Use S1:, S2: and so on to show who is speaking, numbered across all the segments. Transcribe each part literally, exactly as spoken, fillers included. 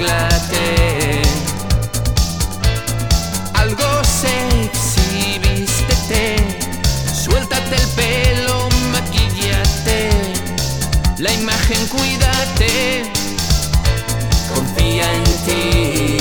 S1: arréglate. Algo sexy, vístete, suéltate el pelo, maquíllate, la imagen cuídate, confía en ti.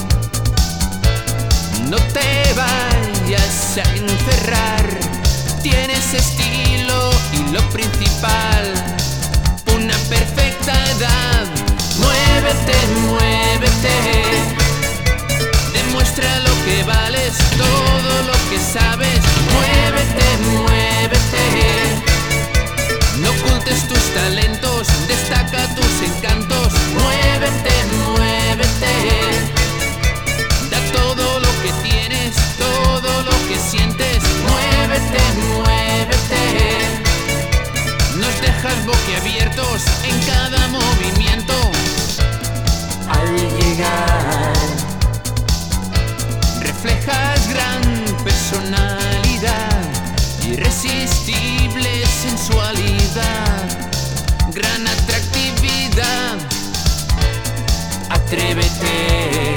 S1: No te vayas a encerrar, tienes estilo y lo principal, una perfecta edad. Muévete, muévete, demuestra lo que vales, todo lo que sabes. Muévete, muévete, no ocultes tus talentos, destaca tus encantos. Muévete, muévete, da todo lo que tienes, todo lo que sientes. Muévete, muévete, nos dejas boquiabiertos en cada movimiento. Al llegar reflejas gran personalidad, irresistible sensualidad, gran atractividad. Atrévete,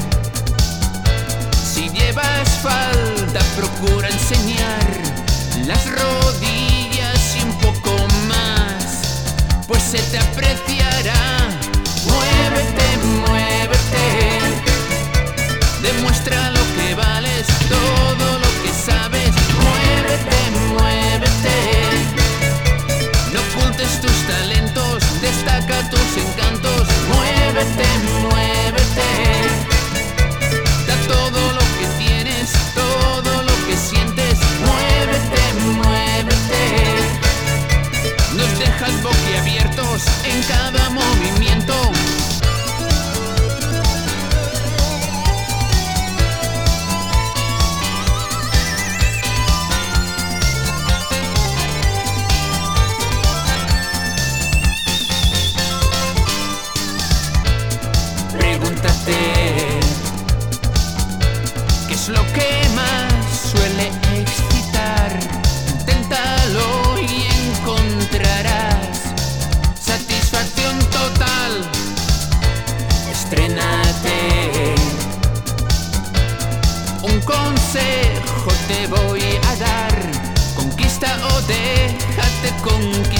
S1: si llevas falda procura enseñar las rodillas y un poco más, pues se te apreciará. Muévete, muévete, demuestra lo que vales, todo lo que sabes. Muévete, muévete, no ocultes tus talentos, destaca tus encantos. Muévete, muévete, da todo lo que tienes, todo lo que sientes. Muévete, muévete, nos dejas boquiabiertos en cada movimiento. Pregúntate, ¿qué es lo que más suele excitar? Inténtalo y encontrarás satisfacción total. Estrénate, un consejo te voy a dar: conquista o déjate conquistar.